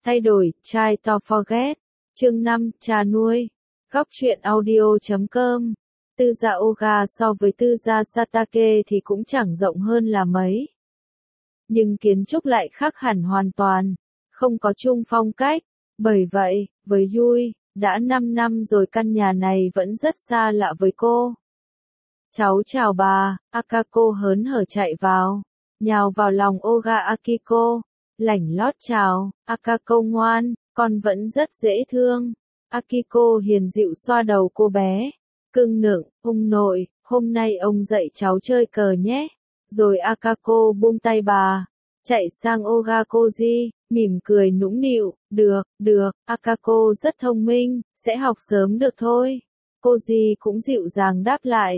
Thay đổi, try to forget. Chương 5, trà nuôi. Góc truyện audio.com. Tư gia Oga so với tư gia Satake thì cũng chẳng rộng hơn là mấy. Nhưng kiến trúc lại khác hẳn hoàn toàn, không có chung phong cách. Bởi vậy, với Yui, đã 5 năm rồi căn nhà này vẫn rất xa lạ với cô. Cháu chào bà, Akako hớn hở chạy vào, nhào vào lòng Oga Akiko, lảnh lót chào, Akako ngoan, con vẫn rất dễ thương. Akiko hiền dịu xoa đầu cô bé, cưng nựng, ông nội, hôm nay ông dạy cháu chơi cờ nhé. Rồi Akako buông tay bà, chạy sang Oga Koji, mỉm cười nũng nịu, được, Akako rất thông minh, sẽ học sớm được thôi. Koji cũng dịu dàng đáp lại.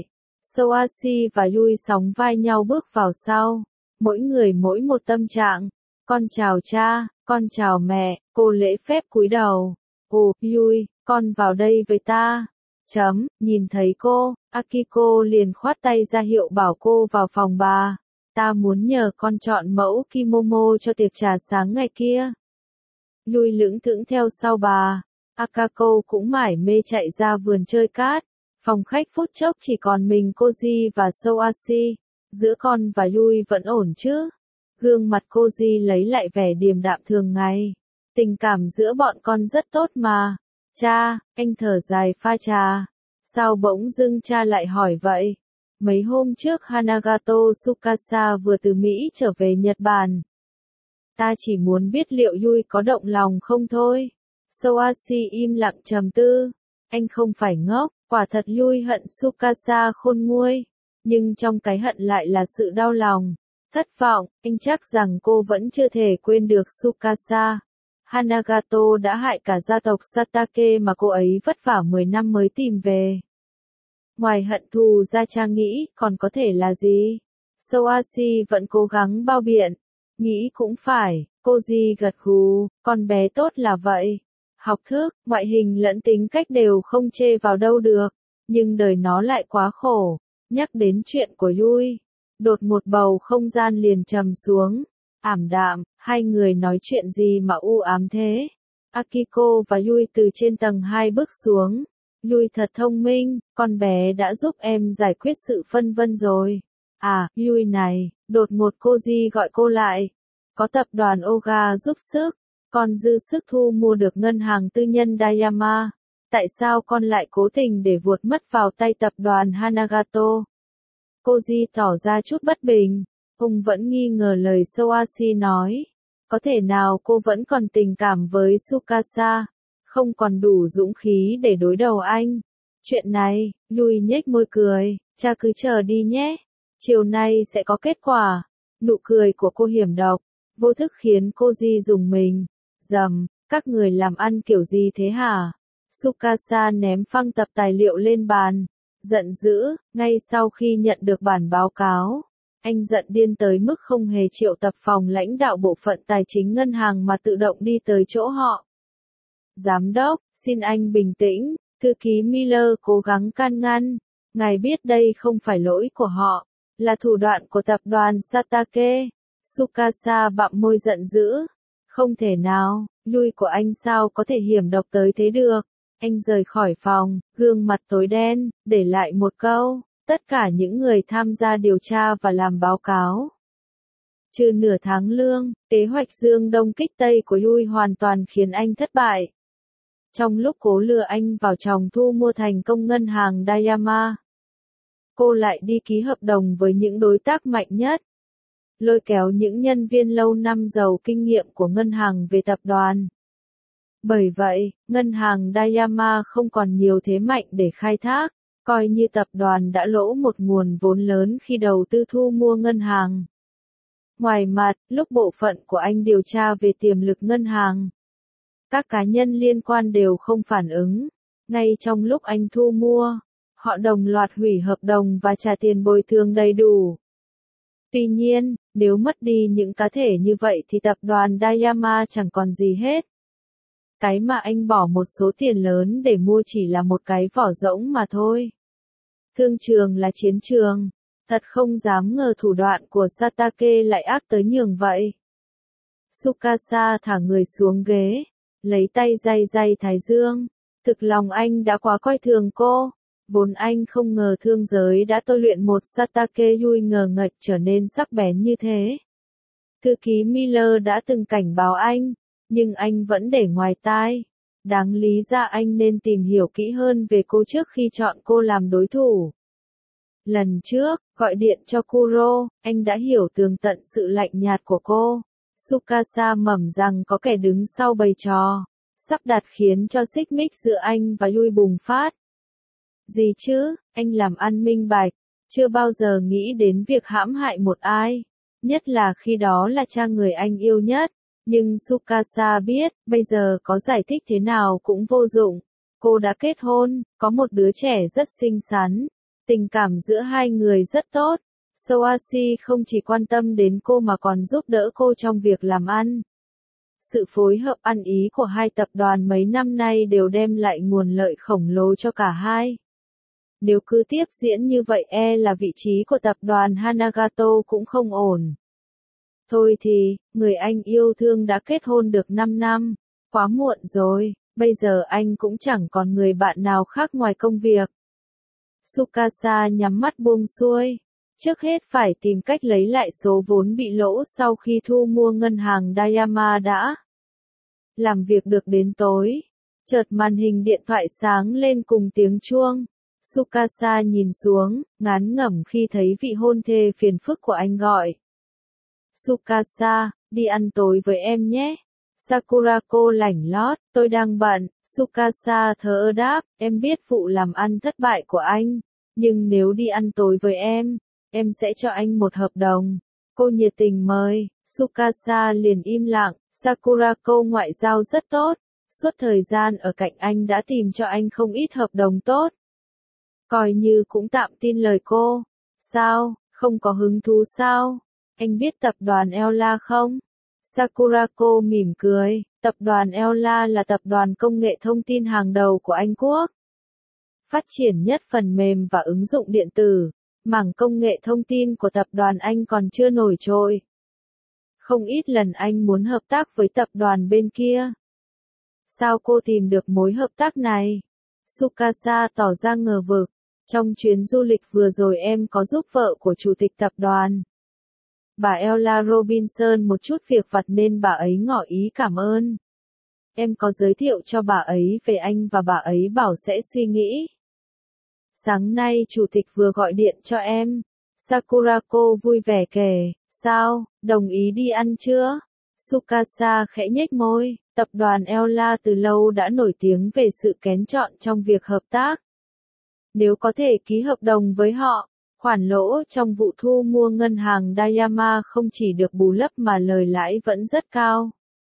Soashi và Yui sóng vai nhau bước vào sau, mỗi người mỗi một tâm trạng. Con chào cha, con chào mẹ, cô lễ phép cúi đầu. Ồ, Yui, con vào đây với ta. Nhìn thấy cô, Akiko liền khoát tay ra hiệu bảo cô vào phòng bà. Ta muốn nhờ con chọn mẫu kimono cho tiệc trà sáng ngày kia. Yui lững thững theo sau bà. Akako cũng mải mê chạy ra vườn chơi cát. Phòng khách phút chốc chỉ còn mình Koji và Soashi. Giữa con và Yui vẫn ổn chứ? Gương mặt Koji lấy lại vẻ điềm đạm thường ngày. Tình cảm giữa bọn con rất tốt mà. Cha, anh thở dài pha trà. Sao bỗng dưng cha lại hỏi vậy? Mấy hôm trước Hanagato Tsukasa vừa từ Mỹ trở về Nhật Bản. Ta chỉ muốn biết liệu Yui có động lòng không thôi. Soashi im lặng trầm tư. Anh không phải ngốc, quả thật Yui hận Tsukasa khôn nguôi. Nhưng trong cái hận lại là sự đau lòng, thất vọng, anh chắc rằng cô vẫn chưa thể quên được Tsukasa. Hanagato đã hại cả gia tộc Satake mà cô ấy vất vả 10 năm mới tìm về. Ngoài hận thù ra cha nghĩ còn có thể là gì? Soashi vẫn cố gắng bao biện. Nghĩ cũng phải, Koji gật gù, con bé tốt là vậy. Học thức, ngoại hình lẫn tính cách đều không chê vào đâu được. Nhưng đời nó lại quá khổ. Nhắc đến chuyện của Yui, đột ngột bầu không gian liền trầm xuống. Ảm đạm, hai người nói chuyện gì mà u ám thế? Akiko và Yui từ trên tầng 2 bước xuống. Yui thật thông minh, con bé đã giúp em giải quyết sự phân vân rồi. À, Yui này, đột ngột Koji gọi cô lại. Có tập đoàn Oga giúp sức, con dư sức thu mua được ngân hàng tư nhân Dayama. Tại sao con lại cố tình để vuột mất vào tay tập đoàn Hanagato? Koji tỏ ra chút bất bình. Ông vẫn nghi ngờ lời Soashi nói. Có thể nào cô vẫn còn tình cảm với Tsukasa, không còn đủ dũng khí để đối đầu anh. Chuyện này, Yui nhếch môi cười, cha cứ chờ đi nhé. Chiều nay sẽ có kết quả. Nụ cười của cô hiểm độc, vô thức khiến Koji rùng mình. Các người làm ăn kiểu gì thế hả? Tsukasa ném phăng tập tài liệu lên bàn. Giận dữ, ngay sau khi nhận được bản báo cáo. Anh giận điên tới mức không hề triệu tập phòng lãnh đạo bộ phận tài chính ngân hàng mà tự động đi tới chỗ họ. Giám đốc, xin anh bình tĩnh, thư ký Miller cố gắng can ngăn. Ngài biết đây không phải lỗi của họ, là thủ đoạn của tập đoàn Satake. Tsukasa bặm môi giận dữ. Không thể nào, Yui của anh sao có thể hiểm độc tới thế được. Anh rời khỏi phòng, gương mặt tối đen, để lại một câu. Tất cả những người tham gia điều tra và làm báo cáo. Trừ nửa tháng lương, kế hoạch dương đông kích tây của Yui hoàn toàn khiến anh thất bại. Trong lúc cố lừa anh vào tròng thu mua thành công ngân hàng Dayama, cô lại đi ký hợp đồng với những đối tác mạnh nhất. Lôi kéo những nhân viên lâu năm giàu kinh nghiệm của ngân hàng về tập đoàn. Bởi vậy, ngân hàng Dayama không còn nhiều thế mạnh để khai thác. Coi như tập đoàn đã lỗ một nguồn vốn lớn khi đầu tư thu mua ngân hàng. Ngoài mặt, lúc bộ phận của anh điều tra về tiềm lực ngân hàng, các cá nhân liên quan đều không phản ứng. Ngay trong lúc anh thu mua, họ đồng loạt hủy hợp đồng và trả tiền bồi thường đầy đủ. Tuy nhiên, nếu mất đi những cá thể như vậy thì tập đoàn Dayama chẳng còn gì hết. Cái mà anh bỏ một số tiền lớn để mua chỉ là một cái vỏ rỗng mà thôi. Thương trường là chiến trường. Thật không dám ngờ thủ đoạn của Satake lại ác tới nhường vậy. Tsukasa thả người xuống ghế, lấy tay day day thái dương. Thực lòng anh đã quá coi thường cô. Vốn anh không ngờ thương giới đã tôi luyện một Satake Yui ngờ nghệch trở nên sắc bén như thế. Thư ký Miller đã từng cảnh báo anh, nhưng anh vẫn để ngoài tai. Đáng lý ra anh nên tìm hiểu kỹ hơn về cô trước khi chọn cô làm đối thủ. Lần trước, gọi điện cho Kuro, anh đã hiểu tường tận sự lạnh nhạt của cô. Tsukasa mẩm rằng có kẻ đứng sau bày trò, sắp đặt khiến cho xích mích giữa anh và Yui bùng phát. Gì chứ, anh làm ăn minh bạch, chưa bao giờ nghĩ đến việc hãm hại một ai, nhất là khi đó là cha người anh yêu nhất. Nhưng Tsukasa biết, bây giờ có giải thích thế nào cũng vô dụng. Cô đã kết hôn, có một đứa trẻ rất xinh xắn. Tình cảm giữa hai người rất tốt. Soashi không chỉ quan tâm đến cô mà còn giúp đỡ cô trong việc làm ăn. Sự phối hợp ăn ý của hai tập đoàn mấy năm nay đều đem lại nguồn lợi khổng lồ cho cả hai. Nếu cứ tiếp diễn như vậy là vị trí của tập đoàn Hanagato cũng không ổn. Thôi thì, người anh yêu thương đã kết hôn được 5 năm, quá muộn rồi, bây giờ anh cũng chẳng còn người bạn nào khác ngoài công việc. Tsukasa nhắm mắt buông xuôi, trước hết phải tìm cách lấy lại số vốn bị lỗ sau khi thu mua ngân hàng Dayama đã. Làm việc được đến tối, chợt màn hình điện thoại sáng lên cùng tiếng chuông. Tsukasa nhìn xuống, ngán ngẩm khi thấy vị hôn thê phiền phức của anh gọi. Tsukasa, đi ăn tối với em nhé. Sakurako lảnh lót, tôi đang bận. Tsukasa thờ ơ đáp, em biết vụ làm ăn thất bại của anh, nhưng nếu đi ăn tối với em sẽ cho anh một hợp đồng. Cô nhiệt tình mời, Tsukasa liền im lặng. Sakurako ngoại giao rất tốt, suốt thời gian ở cạnh anh đã tìm cho anh không ít hợp đồng tốt. Coi như cũng tạm tin lời cô. Sao, không có hứng thú sao? Anh biết tập đoàn Ella không? Sakurako mỉm cười, tập đoàn Ella là tập đoàn công nghệ thông tin hàng đầu của Anh Quốc. Phát triển nhất phần mềm và ứng dụng điện tử, mảng công nghệ thông tin của tập đoàn Anh còn chưa nổi trội. Không ít lần anh muốn hợp tác với tập đoàn bên kia. Sao cô tìm được mối hợp tác này? Tsukasa tỏ ra ngờ vực. Trong chuyến du lịch vừa rồi em có giúp vợ của chủ tịch tập đoàn, bà Ella Robinson một chút việc vặt nên bà ấy ngỏ ý cảm ơn. Em có giới thiệu cho bà ấy về anh và bà ấy bảo sẽ suy nghĩ. Sáng nay chủ tịch vừa gọi điện cho em. Sakurako vui vẻ kể, sao, đồng ý đi ăn chưa? Tsukasa khẽ nhếch môi, tập đoàn Ella từ lâu đã nổi tiếng về sự kén chọn trong việc hợp tác. Nếu có thể ký hợp đồng với họ, khoản lỗ trong vụ thu mua ngân hàng Dayama không chỉ được bù lấp mà lời lãi vẫn rất cao.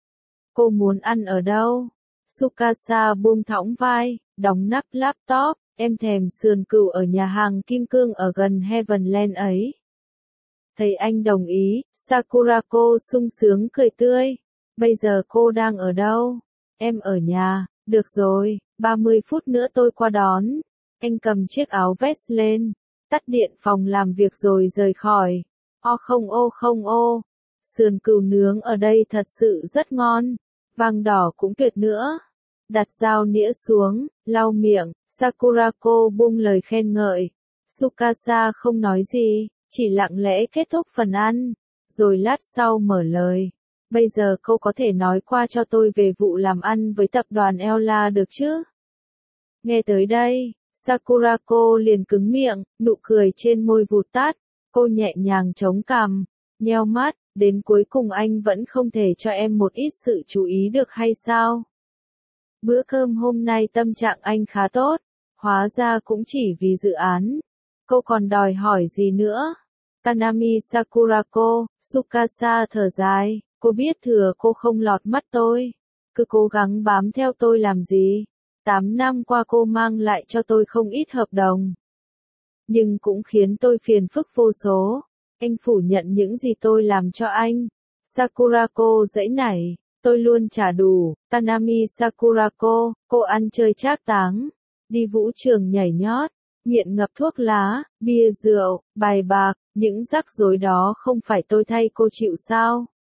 Cô muốn ăn ở đâu? Tsukasa buông thõng vai, đóng nắp laptop, em thèm sườn cừu ở nhà hàng Kim Cương ở gần Heavenland ấy. Thấy anh đồng ý, Sakurako sung sướng cười tươi. Bây giờ cô đang ở đâu? Em ở nhà, được rồi, 30 phút nữa tôi qua đón. Anh cầm chiếc áo vest lên, tắt điện phòng làm việc rồi rời khỏi. Không ô, sườn cừu nướng ở đây thật sự rất ngon, vàng đỏ cũng tuyệt nữa. Đặt dao nĩa xuống, lau miệng, Sakurako buông lời khen ngợi. Tsukasa không nói gì, chỉ lặng lẽ kết thúc phần ăn, rồi lát sau mở lời. Bây giờ cô có thể nói qua cho tôi về vụ làm ăn với tập đoàn Ella được chứ? Nghe tới đây, Sakurako liền cứng miệng, nụ cười trên môi vụt tắt. Cô nhẹ nhàng chống cằm, nheo mắt, đến cuối cùng anh vẫn không thể cho em một ít sự chú ý được hay sao? Bữa cơm hôm nay tâm trạng anh khá tốt, hóa ra cũng chỉ vì dự án. Cô còn đòi hỏi gì nữa? Kanami Sakurako, Tsukasa thở dài, cô biết thừa cô không lọt mắt tôi. Cứ cố gắng bám theo tôi làm gì? 8 năm qua cô mang lại cho tôi không ít hợp đồng. Nhưng cũng khiến tôi phiền phức vô số. Anh phủ nhận những gì tôi làm cho anh. Sakurako giãy nảy, tôi luôn trả đủ. Kanami Sakurako, cô ăn chơi trác táng, đi vũ trường nhảy nhót, nghiện ngập thuốc lá, bia rượu, bài bạc, những rắc rối đó không phải tôi thay cô chịu sao?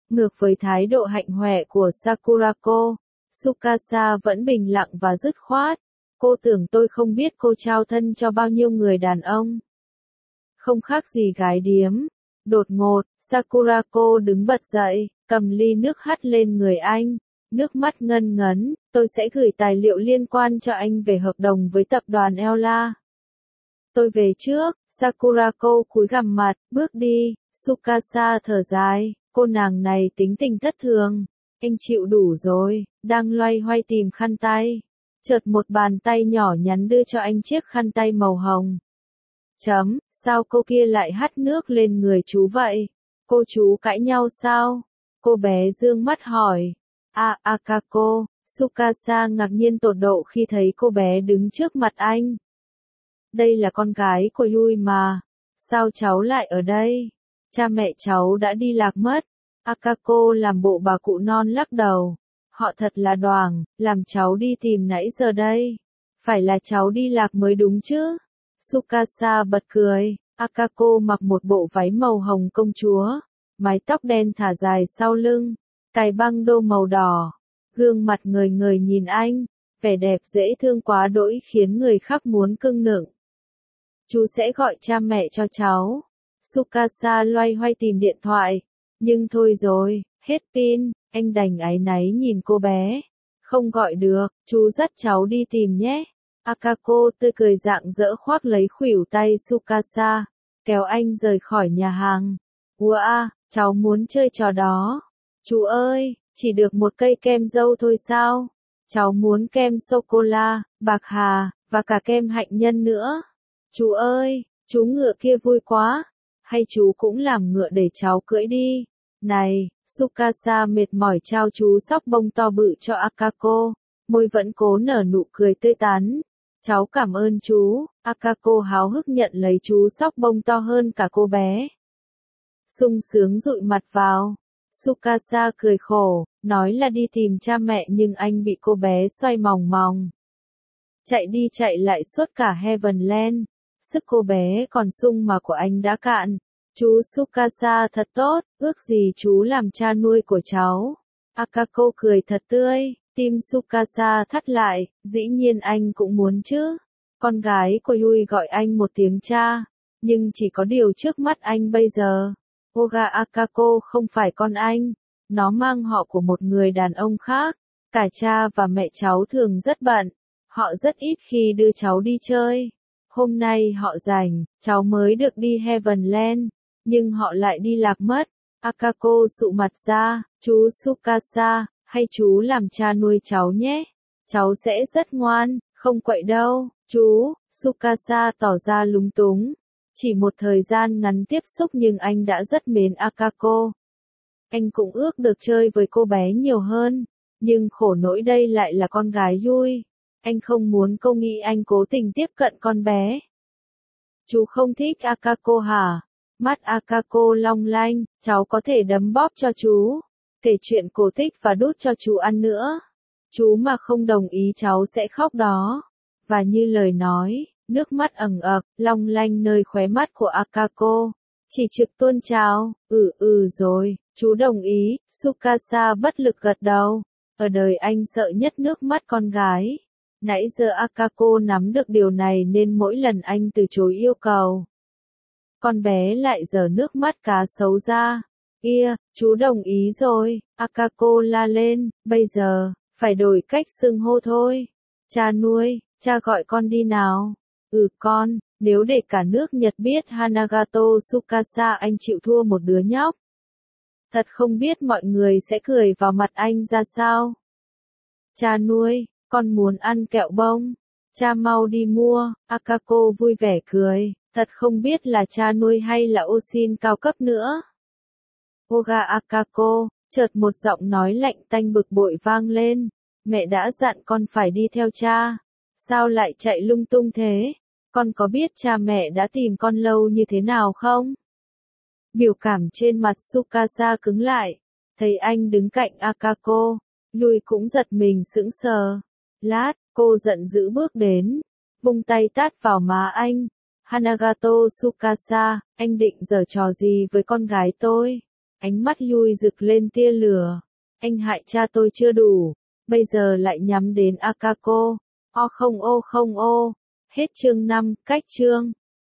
Ngược với thái độ hạnh hoẹ của Sakurako, Tsukasa vẫn bình lặng và dứt khoát. Cô tưởng tôi không biết cô trao thân cho bao nhiêu người đàn ông. Không khác gì gái điếm. Đột ngột, Sakurako đứng bật dậy, cầm ly nước hắt lên người anh. Nước mắt ngân ngấn, tôi sẽ gửi tài liệu liên quan cho anh về hợp đồng với tập đoàn Ella. Tôi về trước, Sakurako cúi gằm mặt, bước đi. Tsukasa thở dài, cô nàng này tính tình thất thường. Anh chịu đủ rồi, đang loay hoay tìm khăn tay. Chợt một bàn tay nhỏ nhắn đưa cho anh chiếc khăn tay màu hồng. Sao cô kia lại hắt nước lên người chú vậy? Cô chú cãi nhau sao? Cô bé dương mắt hỏi. Akako, Tsukasa ngạc nhiên tột độ khi thấy cô bé đứng trước mặt anh. Đây là con gái của Yui mà. Sao cháu lại ở đây? Cha mẹ cháu đã đi lạc mất. Akako làm bộ bà cụ non lắc đầu. Họ thật là đoàng, làm cháu đi tìm nãy giờ đây. Phải là cháu đi lạc mới đúng chứ? Tsukasa bật cười. Akako mặc một bộ váy màu hồng công chúa, mái tóc đen thả dài sau lưng, cài băng đô màu đỏ, gương mặt ngời ngời nhìn anh, vẻ đẹp dễ thương quá đỗi khiến người khác muốn cưng nựng. Chú sẽ gọi cha mẹ cho cháu. Tsukasa loay hoay tìm điện thoại, nhưng thôi rồi, hết pin, anh đành áy náy nhìn cô bé. Không gọi được, chú dắt cháu đi tìm nhé. Akako tươi cười rạng rỡ khoác lấy khuỷu tay Tsukasa, kéo anh rời khỏi nhà hàng. Wow, cháu muốn chơi trò đó. Chú ơi, chỉ được một cây kem dâu thôi sao? Cháu muốn kem sô-cô-la, bạc hà, và cả kem hạnh nhân nữa. Chú ơi, chú ngựa kia vui quá. Hay chú cũng làm ngựa để cháu cưỡi đi. Này, Tsukasa mệt mỏi trao chú sóc bông to bự cho Akako, môi vẫn cố nở nụ cười tươi tắn. Cháu cảm ơn chú. Akako háo hức nhận lấy chú sóc bông to hơn cả cô bé. Sung sướng dụi mặt vào. Tsukasa cười khổ, nói là đi tìm cha mẹ nhưng anh bị cô bé xoay mòng mòng. Chạy đi chạy lại suốt cả Heavenland. Sức cô bé còn sung mà của anh đã cạn. Chú Tsukasa thật tốt, ước gì chú làm cha nuôi của cháu. Akako cười thật tươi, tim Tsukasa thắt lại, dĩ nhiên anh cũng muốn chứ. Con gái của Yui gọi anh một tiếng cha, nhưng chỉ có điều trước mắt anh bây giờ. Oga Akako không phải con anh, nó mang họ của một người đàn ông khác. Cả cha và mẹ cháu thường rất bận, họ rất ít khi đưa cháu đi chơi. Hôm nay họ rảnh, cháu mới được đi Heavenland, nhưng họ lại đi lạc mất. Akako sụ mặt ra, chú Tsukasa, hay chú làm cha nuôi cháu nhé. Cháu sẽ rất ngoan, không quậy đâu, chú. Tsukasa tỏ ra lúng túng. Chỉ một thời gian ngắn tiếp xúc nhưng anh đã rất mến Akako. Anh cũng ước được chơi với cô bé nhiều hơn, nhưng khổ nỗi đây lại là con gái Yui. Anh không muốn cô nghĩ anh cố tình tiếp cận con bé. Chú không thích Akako hả? Mắt Akako long lanh, cháu có thể đấm bóp cho chú, kể chuyện cổ tích và đút cho chú ăn nữa. Chú mà không đồng ý cháu sẽ khóc đó. Và như lời nói, nước mắt ẩn ực, long lanh nơi khóe mắt của Akako. Chỉ trực tuôn trào, rồi, chú đồng ý. Tsukasa bất lực gật đầu. Ở đời anh sợ nhất nước mắt con gái. Nãy giờ Akako nắm được điều này nên mỗi lần anh từ chối yêu cầu, con bé lại giở nước mắt cá sấu ra. Chú đồng ý rồi. Akako la lên, bây giờ, phải đổi cách xưng hô thôi. Cha nuôi, cha gọi con đi nào. Con, nếu để cả nước Nhật biết Hanagato Tsukasa anh chịu thua một đứa nhóc. Thật không biết mọi người sẽ cười vào mặt anh ra sao. Cha nuôi, con muốn ăn kẹo bông. Cha mau đi mua. Akako vui vẻ cười, thật không biết là cha nuôi hay là Oshin cao cấp nữa. Oga Akako, chợt một giọng nói lạnh tanh bực bội vang lên. Mẹ đã dặn con phải đi theo cha. Sao lại chạy lung tung thế? Con có biết cha mẹ đã tìm con lâu như thế nào không? Biểu cảm trên mặt Tsukasa cứng lại. Thấy anh đứng cạnh Akako, Yui cũng giật mình sững sờ. Lát, cô giận dữ bước đến, vung tay tát vào má anh. Hanagato Tsukasa, anh định giở trò gì với con gái tôi? Ánh mắt Yui rực lên tia lửa. Anh hại cha tôi chưa đủ, bây giờ lại nhắm đến Akako. O không ô không ô. Hết chương 5, cách chương.